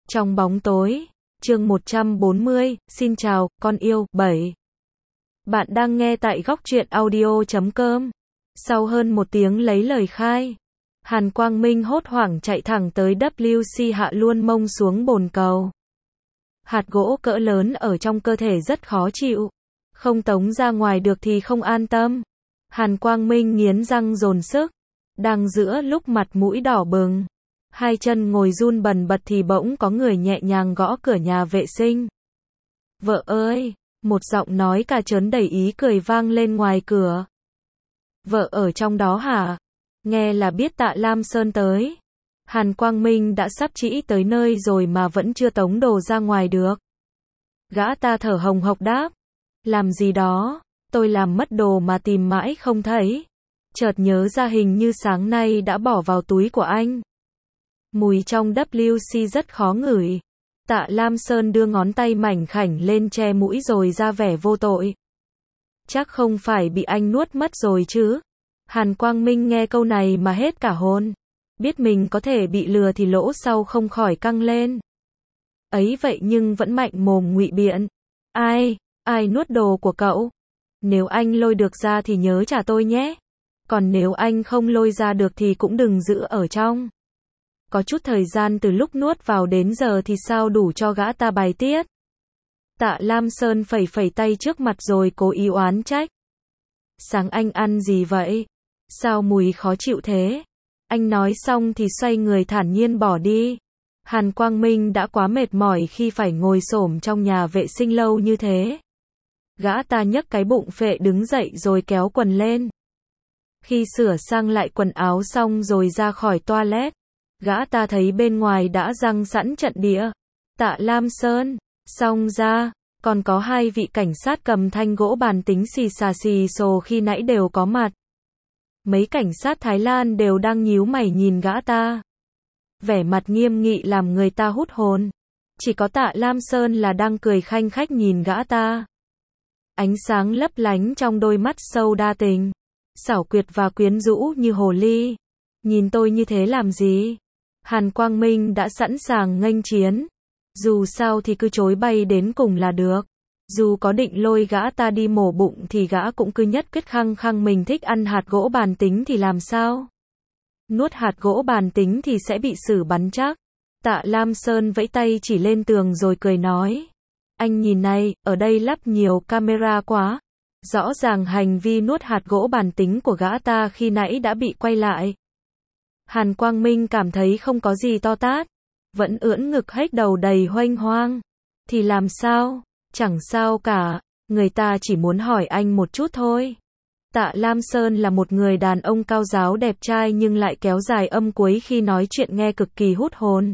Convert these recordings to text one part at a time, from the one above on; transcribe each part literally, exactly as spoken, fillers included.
Trong bóng tối, chương một trăm bốn mươi, xin chào, con yêu, bảy. Bạn đang nghe tại góc truyện audio chấm com. Sau hơn một tiếng lấy lời khai, Hàn Quang Minh hốt hoảng chạy thẳng tới W C hạ luôn mông xuống bồn cầu. Hạt gỗ cỡ lớn ở trong cơ thể rất khó chịu. Không tống ra ngoài được thì không an tâm. Hàn Quang Minh nghiến răng dồn sức. Đang giữa lúc mặt mũi đỏ bừng, hai chân ngồi run bần bật thì bỗng có người nhẹ nhàng gõ cửa nhà vệ sinh. Vợ ơi! Một giọng nói cà trớn đầy ý cười vang lên ngoài cửa. Vợ ở trong đó hả? Nghe là biết Tạ Lam Sơn tới. Hàn Quang Minh đã sắp trĩ tới nơi rồi mà vẫn chưa tống đồ ra ngoài được. Gã ta thở hồng hộc đáp. Làm gì đó? Tôi làm mất đồ mà tìm mãi không thấy. Chợt nhớ ra hình như sáng nay đã bỏ vào túi của anh. Mùi trong W C rất khó ngửi. Tạ Lam Sơn đưa ngón tay mảnh khảnh lên che mũi rồi ra vẻ vô tội. Chắc không phải bị anh nuốt mất rồi chứ? Hàn Quang Minh nghe câu này mà hết cả hồn. Biết mình có thể bị lừa thì lỗ sau không khỏi căng lên. Ấy vậy nhưng vẫn mạnh mồm ngụy biện. Ai, ai nuốt đồ của cậu? Nếu anh lôi được ra thì nhớ trả tôi nhé. Còn nếu anh không lôi ra được thì cũng đừng giữ ở trong. Có chút thời gian từ lúc nuốt vào đến giờ thì sao đủ cho gã ta bài tiết. Tạ Lam Sơn phẩy phẩy tay trước mặt rồi cố ý oán trách. Sáng anh ăn gì vậy? Sao mùi khó chịu thế? Anh nói xong thì xoay người thản nhiên bỏ đi. Hàn Quang Minh đã quá mệt mỏi khi phải ngồi xổm trong nhà vệ sinh lâu như thế. Gã ta nhấc cái bụng phệ đứng dậy rồi kéo quần lên. Khi sửa sang lại quần áo xong rồi ra khỏi toilet, gã ta thấy bên ngoài đã răng sẵn trận địa. Tạ Lam Sơn, xong ra, còn có hai vị cảnh sát cầm thanh gỗ bàn tính xì xà xì xồ khi nãy đều có mặt. Mấy cảnh sát Thái Lan đều đang nhíu mày nhìn gã ta. Vẻ mặt nghiêm nghị làm người ta hút hồn. Chỉ có Tạ Lam Sơn là đang cười khanh khách nhìn gã ta. Ánh sáng lấp lánh trong đôi mắt sâu đa tình, xảo quyệt và quyến rũ như hồ ly. Nhìn tôi như thế làm gì? Hàn Quang Minh đã sẵn sàng nghênh chiến. Dù sao thì cứ chối bay đến cùng là được. Dù có định lôi gã ta đi mổ bụng thì gã cũng cứ nhất quyết khăng khăng mình thích ăn hạt gỗ bàn tính thì làm sao? Nuốt hạt gỗ bàn tính thì sẽ bị xử bắn chắc. Tạ Lam Sơn vẫy tay chỉ lên tường rồi cười nói. Anh nhìn này, ở đây lắp nhiều camera quá. Rõ ràng hành vi nuốt hạt gỗ bàn tính của gã ta khi nãy đã bị quay lại. Hàn Quang Minh cảm thấy không có gì to tát. Vẫn ưỡn ngực hếch đầu đầy hoanh hoang. Thì làm sao? Chẳng sao cả. Người ta chỉ muốn hỏi anh một chút thôi. Tạ Lam Sơn là một người đàn ông cao ráo đẹp trai nhưng lại kéo dài âm cuối khi nói chuyện nghe cực kỳ hút hồn.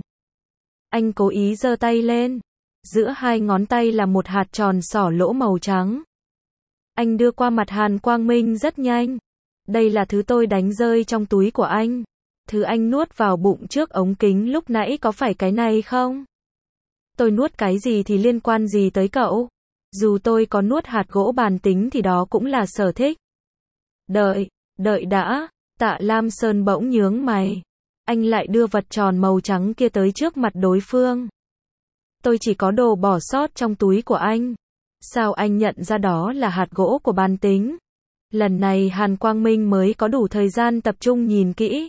Anh cố ý giơ tay lên. Giữa hai ngón tay là một hạt tròn xỏ lỗ màu trắng. Anh đưa qua mặt Hàn Quang Minh rất nhanh. Đây là thứ tôi đánh rơi trong túi của anh. Thứ anh nuốt vào bụng trước ống kính lúc nãy có phải cái này không? Tôi nuốt cái gì thì liên quan gì tới cậu? Dù tôi có nuốt hạt gỗ bàn tính thì đó cũng là sở thích. Đợi, đợi đã. Tạ Lam Sơn bỗng nhướng mày. Anh lại đưa vật tròn màu trắng kia tới trước mặt đối phương. Tôi chỉ có đồ bỏ sót trong túi của anh. Sao anh nhận ra đó là hạt gỗ của bàn tính? Lần này Hàn Quang Minh mới có đủ thời gian tập trung nhìn kỹ.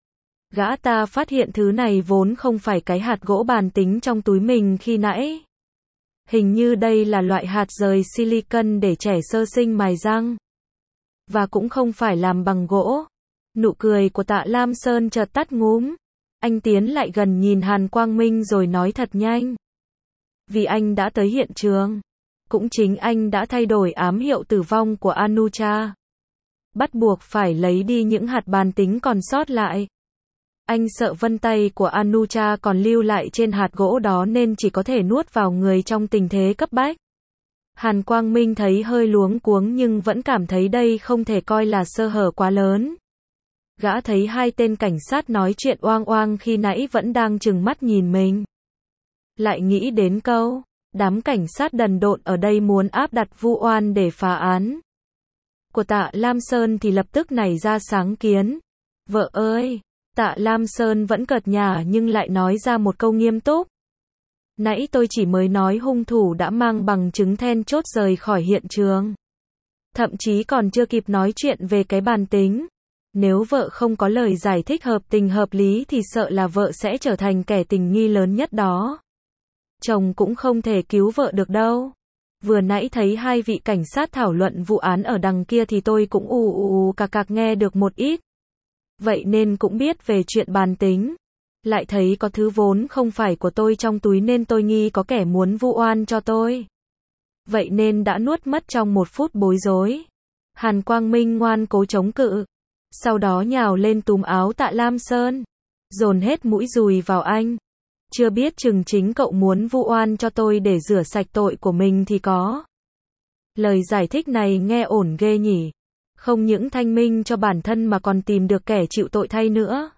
Gã ta phát hiện thứ này vốn không phải cái hạt gỗ bàn tính trong túi mình khi nãy. Hình như đây là loại hạt rời silicon để trẻ sơ sinh mài răng. Và cũng không phải làm bằng gỗ. Nụ cười của Tạ Lam Sơn chợt tắt ngúm. Anh tiến lại gần nhìn Hàn Quang Minh rồi nói thật nhanh. Vì anh đã tới hiện trường. Cũng chính anh đã thay đổi ám hiệu tử vong của Anucha. Bắt buộc phải lấy đi những hạt bàn tính còn sót lại. Anh sợ vân tay của Anucha còn lưu lại trên hạt gỗ đó nên chỉ có thể nuốt vào người trong tình thế cấp bách. Hàn Quang Minh thấy hơi luống cuống nhưng vẫn cảm thấy đây không thể coi là sơ hở quá lớn. Gã thấy hai tên cảnh sát nói chuyện oang oang khi nãy vẫn đang trừng mắt nhìn mình. Lại nghĩ đến câu, đám cảnh sát đần độn ở đây muốn áp đặt vu oan để phá án. Của Tạ Lam Sơn thì lập tức nảy ra sáng kiến. Vợ ơi! Tạ Lam Sơn vẫn cợt nhả nhưng lại nói ra một câu nghiêm túc. Nãy tôi chỉ mới nói hung thủ đã mang bằng chứng then chốt rời khỏi hiện trường. Thậm chí còn chưa kịp nói chuyện về cái bàn tính. Nếu vợ không có lời giải thích hợp tình hợp lý thì sợ là vợ sẽ trở thành kẻ tình nghi lớn nhất đó. Chồng cũng không thể cứu vợ được đâu. Vừa nãy thấy hai vị cảnh sát thảo luận vụ án ở đằng kia thì tôi cũng ù ù ù cạc cạc nghe được một ít. Vậy nên cũng biết về chuyện bàn tính. Lại thấy có thứ vốn không phải của tôi trong túi nên tôi nghi có kẻ muốn vu oan cho tôi. Vậy nên đã nuốt mất trong một phút bối rối. Hàn Quang Minh ngoan cố chống cự. Sau đó nhào lên túm áo Tạ Lam Sơn. Dồn hết mũi dùi vào anh. Chưa biết chừng chính cậu muốn vu oan cho tôi để rửa sạch tội của mình thì có. Lời giải thích này nghe ổn ghê nhỉ. Không những thanh minh cho bản thân mà còn tìm được kẻ chịu tội thay nữa.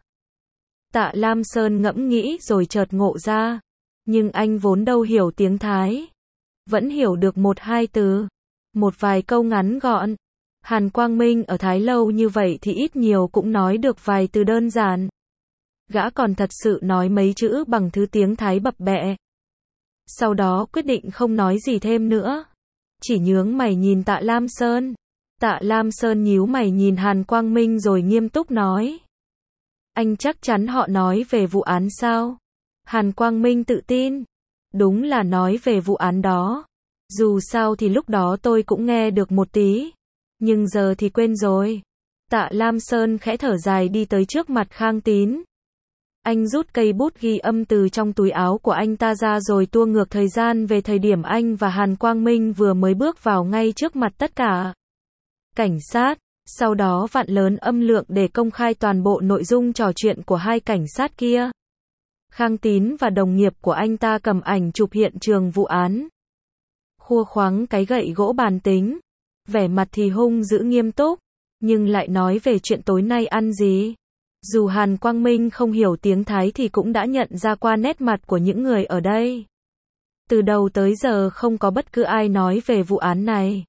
Tạ Lam Sơn ngẫm nghĩ rồi chợt ngộ ra. Nhưng anh vốn đâu hiểu tiếng Thái. Vẫn hiểu được một hai từ. Một vài câu ngắn gọn. Hàn Quang Minh ở Thái lâu như vậy thì ít nhiều cũng nói được vài từ đơn giản. Gã còn thật sự nói mấy chữ bằng thứ tiếng Thái bập bẹ. Sau đó quyết định không nói gì thêm nữa. Chỉ nhướng mày nhìn Tạ Lam Sơn. Tạ Lam Sơn nhíu mày nhìn Hàn Quang Minh rồi nghiêm túc nói. Anh chắc chắn họ nói về vụ án sao? Hàn Quang Minh tự tin. Đúng là nói về vụ án đó. Dù sao thì lúc đó tôi cũng nghe được một tí. Nhưng giờ thì quên rồi. Tạ Lam Sơn khẽ thở dài đi tới trước mặt Khang Tín. Anh rút cây bút ghi âm từ trong túi áo của anh ta ra rồi tua ngược thời gian về thời điểm anh và Hàn Quang Minh vừa mới bước vào ngay trước mặt tất cả cảnh sát. Sau đó vặn lớn âm lượng để công khai toàn bộ nội dung trò chuyện của hai cảnh sát kia. Khang Tín và đồng nghiệp của anh ta cầm ảnh chụp hiện trường vụ án. Khua khoắng cái gậy gỗ bàn tính. Vẻ mặt thì hung dữ nghiêm túc. Nhưng lại nói về chuyện tối nay ăn gì. Dù Hàn Quang Minh không hiểu tiếng Thái thì cũng đã nhận ra qua nét mặt của những người ở đây. Từ đầu tới giờ không có bất cứ ai nói về vụ án này.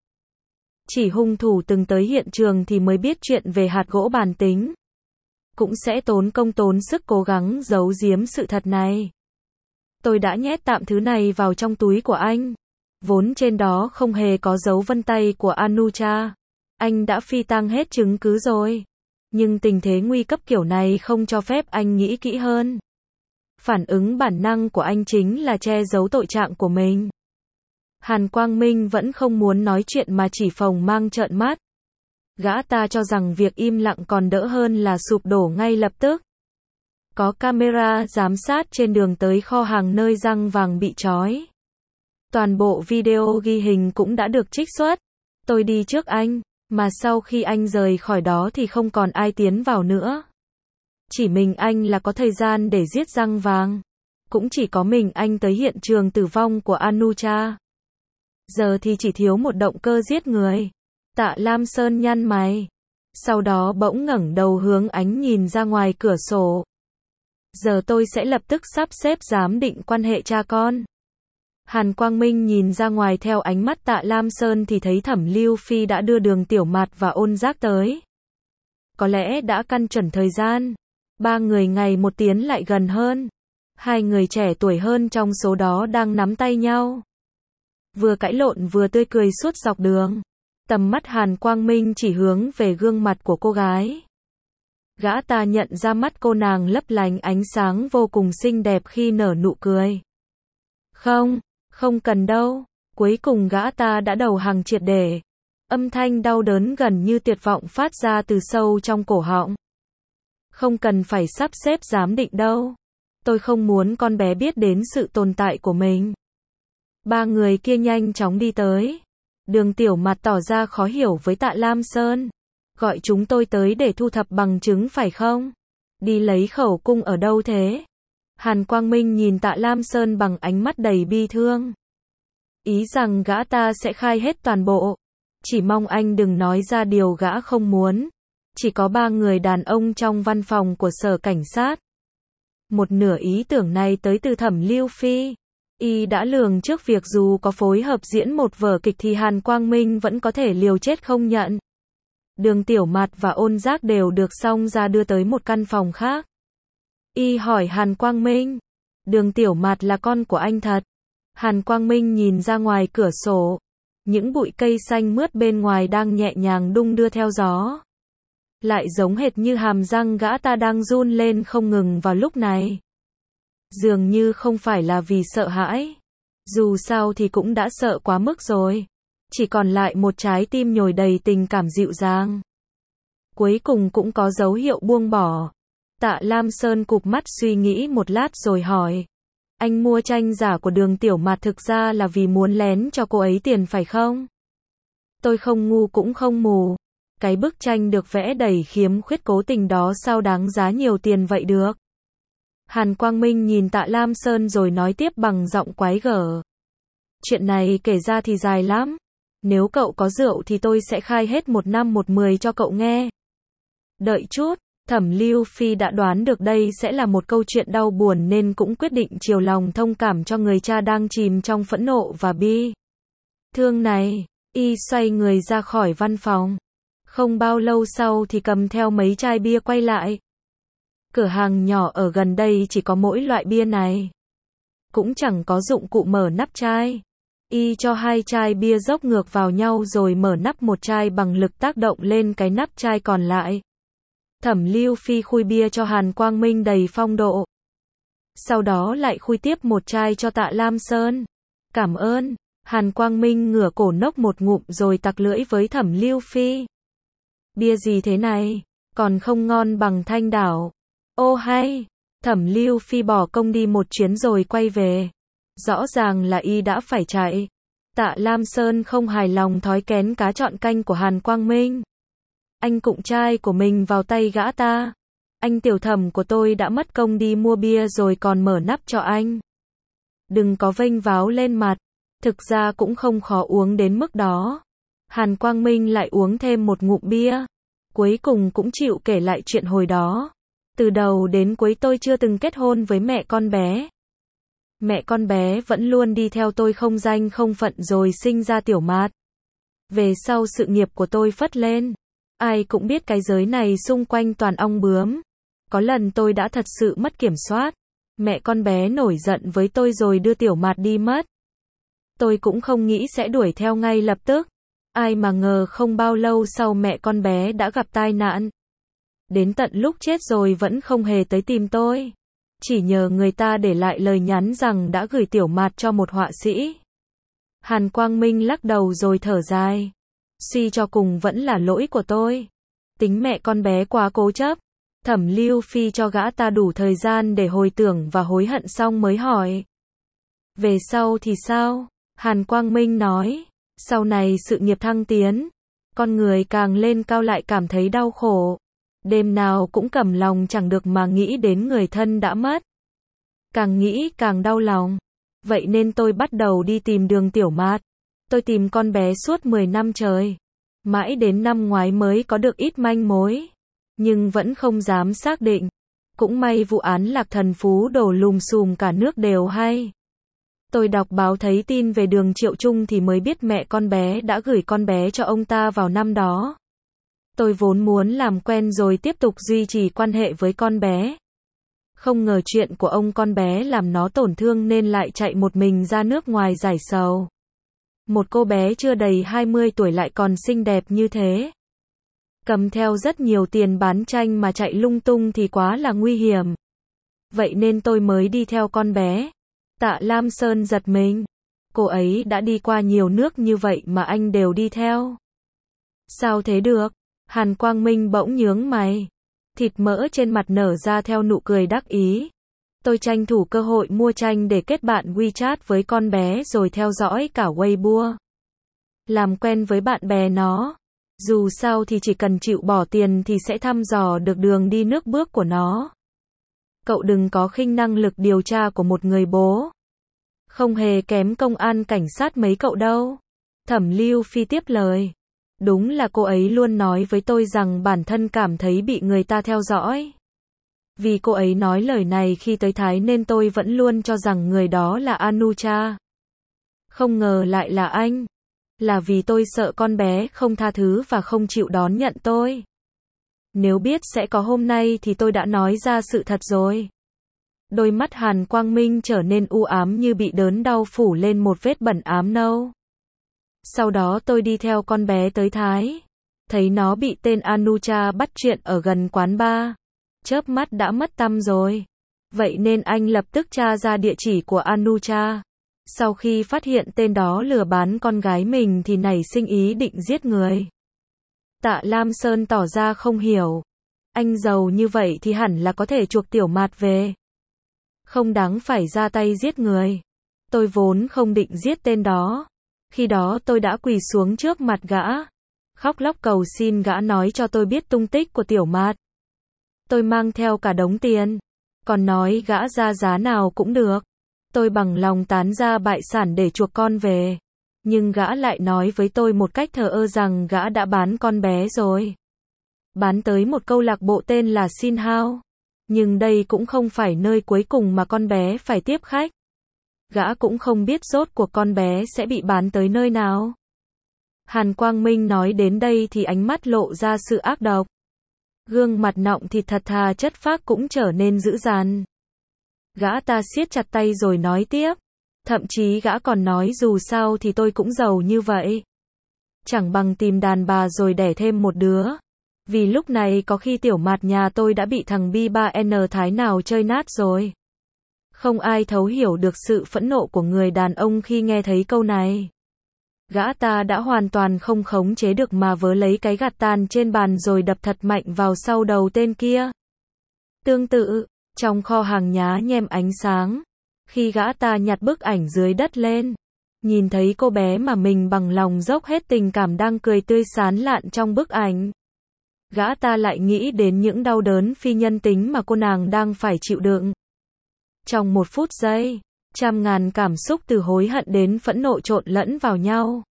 Chỉ hung thủ từng tới hiện trường thì mới biết chuyện về hạt gỗ bàn tính. Cũng sẽ tốn công tốn sức cố gắng giấu giếm sự thật này. Tôi đã nhét tạm thứ này vào trong túi của anh. Vốn trên đó không hề có dấu vân tay của Anucha. Anh đã phi tang hết chứng cứ rồi. Nhưng tình thế nguy cấp kiểu này không cho phép anh nghĩ kỹ hơn. Phản ứng bản năng của anh chính là che giấu tội trạng của mình. Hàn Quang Minh vẫn không muốn nói chuyện mà chỉ phồng mang trợn mắt. Gã ta cho rằng việc im lặng còn đỡ hơn là sụp đổ ngay lập tức. Có camera giám sát trên đường tới kho hàng nơi răng vàng bị trói. Toàn bộ video ghi hình cũng đã được trích xuất. Tôi đi trước anh, mà sau khi anh rời khỏi đó thì không còn ai tiến vào nữa. Chỉ mình anh là có thời gian để giết răng vàng. Cũng chỉ có mình anh tới hiện trường tử vong của Anucha. Giờ thì chỉ thiếu một động cơ giết người. Tạ Lam Sơn nhăn mày. Sau đó bỗng ngẩng đầu hướng ánh nhìn ra ngoài cửa sổ. Giờ tôi sẽ lập tức sắp xếp giám định quan hệ cha con. Hàn Quang Minh nhìn ra ngoài theo ánh mắt Tạ Lam Sơn thì thấy Thẩm Lưu Phi đã đưa Đường Tiểu Mạt và Ôn Giác tới. Có lẽ đã căn chuẩn thời gian. Ba người ngày một tiến lại gần hơn. Hai người trẻ tuổi hơn trong số đó đang nắm tay nhau. Vừa cãi lộn vừa tươi cười suốt dọc đường. Tầm mắt Hàn Quang Minh chỉ hướng về gương mặt của cô gái. Gã ta nhận ra mắt cô nàng lấp lánh ánh sáng vô cùng xinh đẹp khi nở nụ cười. Không, không cần đâu. Cuối cùng gã ta đã đầu hàng triệt để. Âm thanh đau đớn gần như tuyệt vọng phát ra từ sâu trong cổ họng. Không cần phải sắp xếp giám định đâu. Tôi không muốn con bé biết đến sự tồn tại của mình. Ba người kia nhanh chóng đi tới. Đường Tiểu Mạt tỏ ra khó hiểu với Tạ Lam Sơn. Gọi chúng tôi tới để thu thập bằng chứng phải không? Đi lấy khẩu cung ở đâu thế? Hàn Quang Minh nhìn Tạ Lam Sơn bằng ánh mắt đầy bi thương. Ý rằng gã ta sẽ khai hết toàn bộ. Chỉ mong anh đừng nói ra điều gã không muốn. Chỉ có ba người đàn ông trong văn phòng của sở cảnh sát. Một nửa ý tưởng này tới từ Thẩm Lưu Phi. Y đã lường trước việc dù có phối hợp diễn một vở kịch thì Hàn Quang Minh vẫn có thể liều chết không nhận. Đường Tiểu Mạt và Ôn Giác đều được song ra đưa tới một căn phòng khác. Y hỏi Hàn Quang Minh, Đường Tiểu Mạt là con của anh thật. Hàn Quang Minh nhìn ra ngoài cửa sổ. Những bụi cây xanh mướt bên ngoài đang nhẹ nhàng đung đưa theo gió. Lại giống hệt như hàm răng gã ta đang run lên không ngừng vào lúc này. Dường như không phải là vì sợ hãi. Dù sao thì cũng đã sợ quá mức rồi. Chỉ còn lại một trái tim nhồi đầy tình cảm dịu dàng. Cuối cùng cũng có dấu hiệu buông bỏ. Tạ Lam Sơn cụp mắt suy nghĩ một lát rồi hỏi. Anh mua tranh giả của Đường Tiểu Mạt thực ra là vì muốn lén cho cô ấy tiền phải không? Tôi không ngu cũng không mù. Cái bức tranh được vẽ đầy khiếm khuyết cố tình đó sao đáng giá nhiều tiền vậy được? Hàn Quang Minh nhìn Tạ Lam Sơn rồi nói tiếp bằng giọng quái gở. Chuyện này kể ra thì dài lắm. Nếu cậu có rượu thì tôi sẽ khai hết một năm một mười cho cậu nghe. Đợi chút, Thẩm Lưu Phi đã đoán được đây sẽ là một câu chuyện đau buồn nên cũng quyết định chiều lòng thông cảm cho người cha đang chìm trong phẫn nộ và bi thương này. Y xoay người ra khỏi văn phòng. Không bao lâu sau thì cầm theo mấy chai bia quay lại. Cửa hàng nhỏ ở gần đây chỉ có mỗi loại bia này. Cũng chẳng có dụng cụ mở nắp chai. Y cho hai chai bia dốc ngược vào nhau rồi mở nắp một chai bằng lực tác động lên cái nắp chai còn lại. Thẩm Lưu Phi khui bia cho Hàn Quang Minh đầy phong độ. Sau đó lại khui tiếp một chai cho Tạ Lam Sơn. Cảm ơn. Hàn Quang Minh ngửa cổ nốc một ngụm rồi tặc lưỡi với Thẩm Lưu Phi. Bia gì thế này? Còn không ngon bằng Thanh Đảo. Ô hay. Thẩm Lưu Phi bỏ công đi một chuyến rồi quay về. Rõ ràng là y đã phải chạy. Tạ Lam Sơn không hài lòng thói kén cá chọn canh của Hàn Quang Minh. Anh cụng chai của mình vào tay gã ta. Anh tiểu thẩm của tôi đã mất công đi mua bia rồi còn mở nắp cho anh. Đừng có vênh váo lên mặt. Thực ra cũng không khó uống đến mức đó. Hàn Quang Minh lại uống thêm một ngụm bia. Cuối cùng cũng chịu kể lại chuyện hồi đó. Từ đầu đến cuối tôi chưa từng kết hôn với mẹ con bé. Mẹ con bé vẫn luôn đi theo tôi không danh không phận rồi sinh ra Tiểu Mạt. Về sau sự nghiệp của tôi phất lên. Ai cũng biết cái giới này xung quanh toàn ong bướm. Có lần tôi đã thật sự mất kiểm soát. Mẹ con bé nổi giận với tôi rồi đưa Tiểu Mạt đi mất. Tôi cũng không nghĩ sẽ đuổi theo ngay lập tức. Ai mà ngờ không bao lâu sau mẹ con bé đã gặp tai nạn. Đến tận lúc chết rồi vẫn không hề tới tìm tôi. Chỉ nhờ người ta để lại lời nhắn rằng đã gửi Tiểu Mạt cho một họa sĩ. Hàn Quang Minh lắc đầu rồi thở dài. Suy cho cùng vẫn là lỗi của tôi. Tính mẹ con bé quá cố chấp. Thẩm Lưu Phi cho gã ta đủ thời gian để hồi tưởng và hối hận xong mới hỏi. Về sau thì sao? Hàn Quang Minh nói. Sau này sự nghiệp thăng tiến. Con người càng lên cao lại cảm thấy đau khổ. Đêm nào cũng cầm lòng chẳng được mà nghĩ đến người thân đã mất. Càng nghĩ càng đau lòng. Vậy nên tôi bắt đầu đi tìm Đường Tiểu Mạt. Tôi tìm con bé suốt mười năm trời. Mãi đến năm ngoái mới có được ít manh mối. Nhưng vẫn không dám xác định. Cũng may vụ án Lạc Thần Phú đổ lùm xùm cả nước đều hay. Tôi đọc báo thấy tin về Đường Triệu Trung thì mới biết mẹ con bé đã gửi con bé cho ông ta vào năm đó. Tôi vốn muốn làm quen rồi tiếp tục duy trì quan hệ với con bé. Không ngờ chuyện của ông con bé làm nó tổn thương nên lại chạy một mình ra nước ngoài giải sầu. Một cô bé chưa đầy hai mươi tuổi lại còn xinh đẹp như thế. Cầm theo rất nhiều tiền bán tranh mà chạy lung tung thì quá là nguy hiểm. Vậy nên tôi mới đi theo con bé. Tạ Lam Sơn giật mình. Cô ấy đã đi qua nhiều nước như vậy mà anh đều đi theo. Sao thế được? Hàn Quang Minh bỗng nhướng mày. Thịt mỡ trên mặt nở ra theo nụ cười đắc ý. Tôi tranh thủ cơ hội mua tranh để kết bạn WeChat với con bé rồi theo dõi cả Weibo. Làm quen với bạn bè nó. Dù sao thì chỉ cần chịu bỏ tiền thì sẽ thăm dò được đường đi nước bước của nó. Cậu đừng có khinh năng lực điều tra của một người bố. Không hề kém công an cảnh sát mấy cậu đâu. Thẩm Lưu Phi tiếp lời. Đúng là cô ấy luôn nói với tôi rằng bản thân cảm thấy bị người ta theo dõi. Vì cô ấy nói lời này khi tới Thái nên tôi vẫn luôn cho rằng người đó là Anucha. Không ngờ lại là anh. Là vì tôi sợ con bé không tha thứ và không chịu đón nhận tôi. Nếu biết sẽ có hôm nay thì tôi đã nói ra sự thật rồi. Đôi mắt Hàn Quang Minh trở nên u ám như bị đớn đau phủ lên một vết bẩn ám nâu. Sau đó tôi đi theo con bé tới Thái. Thấy nó bị tên Anucha bắt chuyện ở gần quán bar. Chớp mắt đã mất tăm rồi. Vậy nên anh lập tức tra ra địa chỉ của Anucha. Sau khi phát hiện tên đó lừa bán con gái mình thì nảy sinh ý định giết người. Tạ Lam Sơn tỏ ra không hiểu. Anh giàu như vậy thì hẳn là có thể chuộc Tiểu Mạt về. Không đáng phải ra tay giết người. Tôi vốn không định giết tên đó. Khi đó tôi đã quỳ xuống trước mặt gã. Khóc lóc cầu xin gã nói cho tôi biết tung tích của Tiểu Mạt. Tôi mang theo cả đống tiền. Còn nói gã ra giá nào cũng được. Tôi bằng lòng tán ra bại sản để chuộc con về. Nhưng gã lại nói với tôi một cách thờ ơ rằng gã đã bán con bé rồi. Bán tới một câu lạc bộ tên là Sin Hao. Nhưng đây cũng không phải nơi cuối cùng mà con bé phải tiếp khách. Gã cũng không biết rốt cuộc con bé sẽ bị bán tới nơi nào. Hàn Quang Minh nói đến đây thì ánh mắt lộ ra sự ác độc. Gương mặt nọng thịt thật thà chất phác cũng trở nên dữ dằn. Gã ta siết chặt tay rồi nói tiếp. Thậm chí gã còn nói dù sao thì tôi cũng giàu như vậy. Chẳng bằng tìm đàn bà rồi đẻ thêm một đứa. Vì lúc này có khi Tiểu Mạt nhà tôi đã bị thằng Bi ba N Thái nào chơi nát rồi. Không ai thấu hiểu được sự phẫn nộ của người đàn ông khi nghe thấy câu này. Gã ta đã hoàn toàn không khống chế được mà vớ lấy cái gạt tàn trên bàn rồi đập thật mạnh vào sau đầu tên kia. Tương tự, trong kho hàng nhá nhem ánh sáng, khi gã ta nhặt bức ảnh dưới đất lên, nhìn thấy cô bé mà mình bằng lòng dốc hết tình cảm đang cười tươi sán lạn trong bức ảnh. Gã ta lại nghĩ đến những đau đớn phi nhân tính mà cô nàng đang phải chịu đựng. Trong một phút giây, trăm ngàn cảm xúc từ hối hận đến phẫn nộ trộn lẫn vào nhau.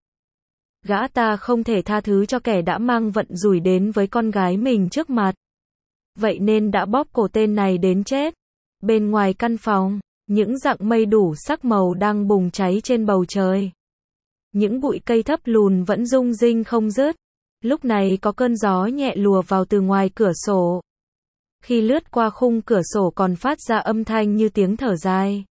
Gã ta không thể tha thứ cho kẻ đã mang vận rủi đến với con gái mình trước mặt. Vậy nên đã bóp cổ tên này đến chết. Bên ngoài căn phòng, những rặng mây đủ sắc màu đang bùng cháy trên bầu trời. Những bụi cây thấp lùn vẫn rung rinh không dứt. Lúc này có cơn gió nhẹ lùa vào từ ngoài cửa sổ. Khi lướt qua khung cửa sổ còn phát ra âm thanh như tiếng thở dài.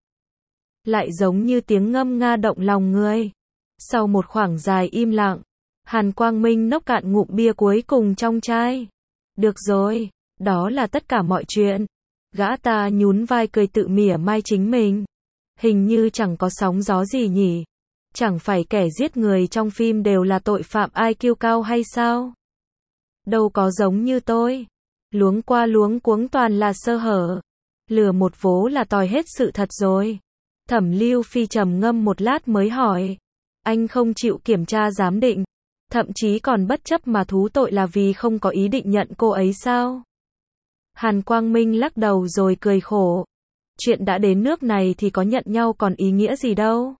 Lại giống như tiếng ngâm nga động lòng người. Sau một khoảng dài im lặng, Hàn Quang Minh nốc cạn ngụm bia cuối cùng trong chai. Được rồi, đó là tất cả mọi chuyện. Gã ta nhún vai cười tự mỉa mai chính mình. Hình như chẳng có sóng gió gì nhỉ. Chẳng phải kẻ giết người trong phim đều là tội phạm I Q cao hay sao? Đâu có giống như tôi. Luống qua luống cuống toàn là sơ hở. Lừa một vố là tòi hết sự thật rồi. Thẩm Lưu Phi trầm ngâm một lát mới hỏi. Anh không chịu kiểm tra giám định. Thậm chí còn bất chấp mà thú tội là vì không có ý định nhận cô ấy sao? Hàn Quang Minh lắc đầu rồi cười khổ. Chuyện đã đến nước này thì có nhận nhau còn ý nghĩa gì đâu.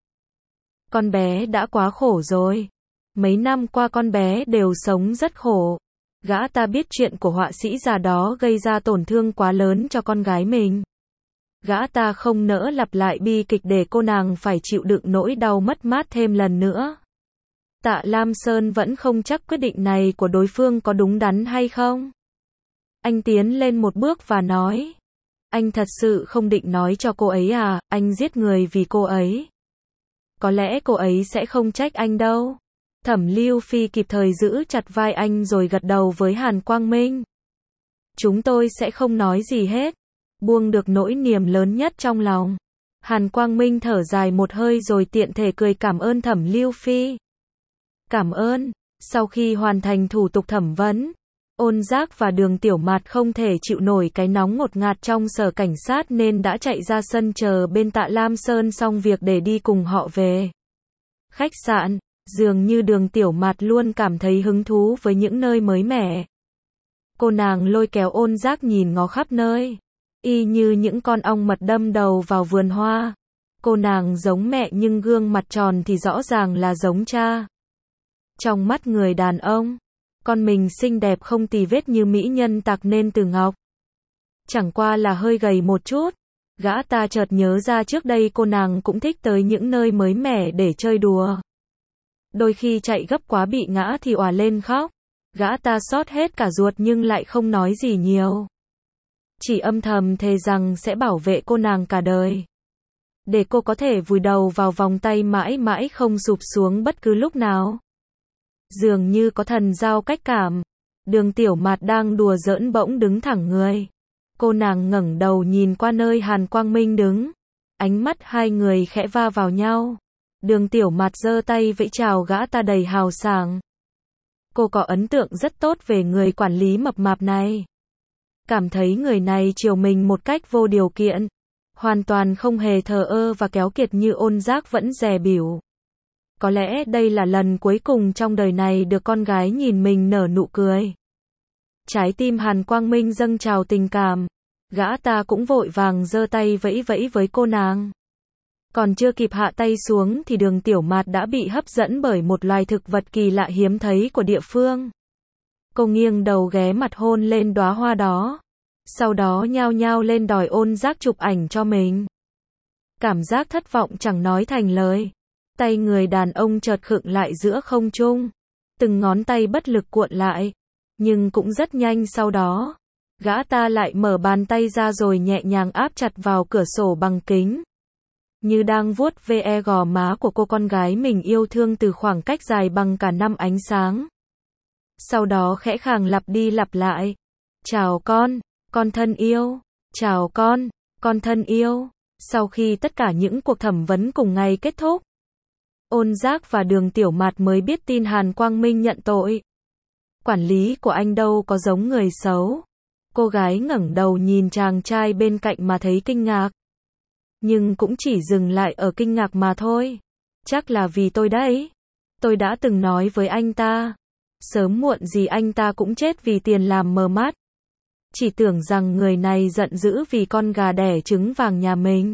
Con bé đã quá khổ rồi. Mấy năm qua con bé đều sống rất khổ. Gã ta biết chuyện của họa sĩ già đó gây ra tổn thương quá lớn cho con gái mình. Gã ta không nỡ lặp lại bi kịch để cô nàng phải chịu đựng nỗi đau mất mát thêm lần nữa. Tạ Lam Sơn vẫn không chắc quyết định này của đối phương có đúng đắn hay không. Anh tiến lên một bước và nói. Anh thật sự không định nói cho cô ấy à, anh giết người vì cô ấy. Có lẽ cô ấy sẽ không trách anh đâu. Thẩm Lưu Phi kịp thời giữ chặt vai anh rồi gật đầu với Hàn Quang Minh. Chúng tôi sẽ không nói gì hết. Buông được nỗi niềm lớn nhất trong lòng. Hàn Quang Minh thở dài một hơi rồi tiện thể cười cảm ơn Thẩm Lưu Phi. Cảm ơn. Sau khi hoàn thành thủ tục thẩm vấn, Ôn Giác và Đường Tiểu Mạt không thể chịu nổi cái nóng ngột ngạt trong sở cảnh sát nên đã chạy ra sân chờ bên Tạ Lam Sơn xong việc để đi cùng họ về. Khách sạn, dường như Đường Tiểu Mạt luôn cảm thấy hứng thú với những nơi mới mẻ. Cô nàng lôi kéo Ôn Giác nhìn ngó khắp nơi, y như những con ong mật đâm đầu vào vườn hoa. Cô nàng giống mẹ nhưng gương mặt tròn thì rõ ràng là giống cha. Trong mắt người đàn ông, con mình xinh đẹp không tì vết như mỹ nhân tạc nên từ ngọc. Chẳng qua là hơi gầy một chút. Gã ta chợt nhớ ra trước đây cô nàng cũng thích tới những nơi mới mẻ để chơi đùa. Đôi khi chạy gấp quá bị ngã thì òa lên khóc. Gã ta xót hết cả ruột nhưng lại không nói gì nhiều. chỉ âm thầm thề rằng sẽ bảo vệ cô nàng cả đời. Để cô có thể vùi đầu vào vòng tay mãi mãi không sụp xuống bất cứ lúc nào. Dường như có thần giao cách cảm. Đường Tiểu Mạt đang đùa giỡn bỗng đứng thẳng người. Cô nàng ngẩng đầu nhìn qua nơi Hàn Quang Minh đứng. Ánh mắt hai người khẽ va vào nhau. Đường Tiểu Mạt giơ tay vẫy chào gã ta đầy hào sảng. Cô có ấn tượng rất tốt về người quản lý mập mạp này. Cảm thấy người này chiều mình một cách vô điều kiện. Hoàn toàn không hề thờ ơ và kéo kiệt như Ôn Giác vẫn dè bỉu. Có lẽ đây là lần cuối cùng trong đời này được con gái nhìn mình nở nụ cười. Trái tim Hàn Quang Minh dâng trào tình cảm. Gã ta cũng vội vàng giơ tay vẫy vẫy với cô nàng. Còn chưa kịp hạ tay xuống thì Đường Tiểu Mạt đã bị hấp dẫn bởi một loài thực vật kỳ lạ hiếm thấy của địa phương. Cô nghiêng đầu ghé mặt hôn lên đóa hoa đó. Sau đó nhao nhao lên đòi Ôn Giác chụp ảnh cho mình. Cảm giác thất vọng chẳng nói thành lời. Tay người đàn ông chợt khựng lại giữa không trung. Từng ngón tay bất lực cuộn lại. Nhưng cũng rất nhanh sau đó. Gã ta lại mở bàn tay ra rồi nhẹ nhàng áp chặt vào cửa sổ bằng kính. Như đang vuốt ve gò má của cô con gái mình yêu thương từ khoảng cách dài bằng cả năm ánh sáng. Sau đó khẽ khàng lặp đi lặp lại. Chào con, con thân yêu. Chào con, con thân yêu. Sau khi tất cả những cuộc thẩm vấn cùng ngày kết thúc, Ôn Giác và Đường Tiểu Mạt mới biết tin Hàn Quang Minh nhận tội. Quản lý của anh đâu có giống người xấu. Cô gái ngẩng đầu nhìn chàng trai bên cạnh mà thấy kinh ngạc. Nhưng cũng chỉ dừng lại ở kinh ngạc mà thôi. Chắc là vì tôi đấy. Tôi đã từng nói với anh ta. Sớm muộn gì anh ta cũng chết vì tiền làm mờ mắt. Chỉ tưởng rằng người này giận dữ vì con gà đẻ trứng vàng nhà mình.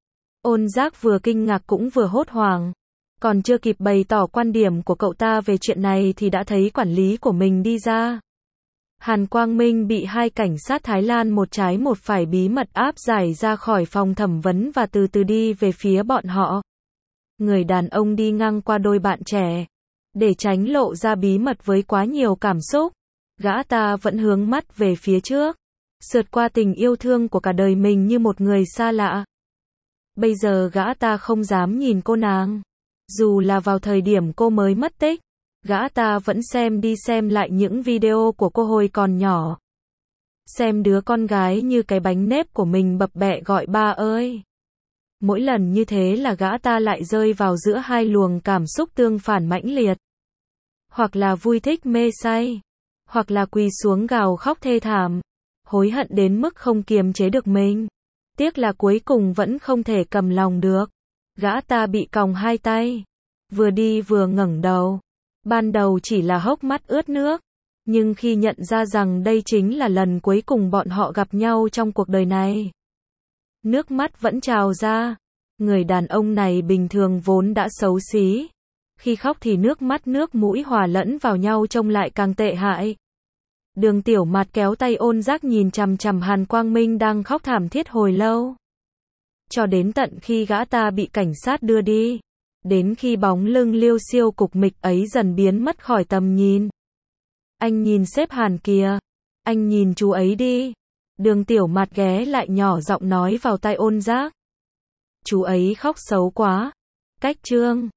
Ôn Giác vừa kinh ngạc cũng vừa hốt hoảng. Còn chưa kịp bày tỏ quan điểm của cậu ta về chuyện này thì đã thấy quản lý của mình đi ra. Hàn Quang Minh bị hai cảnh sát Thái Lan một trái một phải bí mật áp giải ra khỏi phòng thẩm vấn và từ từ đi về phía bọn họ. Người đàn ông đi ngang qua đôi bạn trẻ. Để tránh lộ ra bí mật với quá nhiều cảm xúc, gã ta vẫn hướng mắt về phía trước. Sượt qua tình yêu thương của cả đời mình như một người xa lạ. Bây giờ gã ta không dám nhìn cô nàng. Dù là vào thời điểm cô mới mất tích, gã ta vẫn xem đi xem lại những video của cô hồi còn nhỏ. Xem đứa con gái như cái bánh nếp của mình bập bẹ gọi ba ơi. Mỗi lần như thế là gã ta lại rơi vào giữa hai luồng cảm xúc tương phản mãnh liệt. Hoặc là vui thích mê say, hoặc là quỳ xuống gào khóc thê thảm, hối hận đến mức không kiềm chế được mình. Tiếc là cuối cùng vẫn không thể cầm lòng được. Gã ta bị còng hai tay, vừa đi vừa ngẩng đầu. Ban đầu chỉ là hốc mắt ướt nước, nhưng khi nhận ra rằng đây chính là lần cuối cùng bọn họ gặp nhau trong cuộc đời này, nước mắt vẫn trào ra. Người đàn ông này bình thường vốn đã xấu xí. Khi khóc thì nước mắt nước mũi hòa lẫn vào nhau trông lại càng tệ hại. Đường Tiểu Mạt kéo tay Ôn Giác nhìn chằm chằm Hàn Quang Minh đang khóc thảm thiết hồi lâu. Cho đến tận khi gã ta bị cảnh sát đưa đi. Đến khi bóng lưng liêu xiêu cục mịch ấy dần biến mất khỏi tầm nhìn. Anh nhìn sếp Hàn kìa. Anh nhìn chú ấy đi. Đường Tiểu Mạt ghé lại nhỏ giọng nói vào tai Ôn Giác. Chú ấy khóc xấu quá. Cách trương.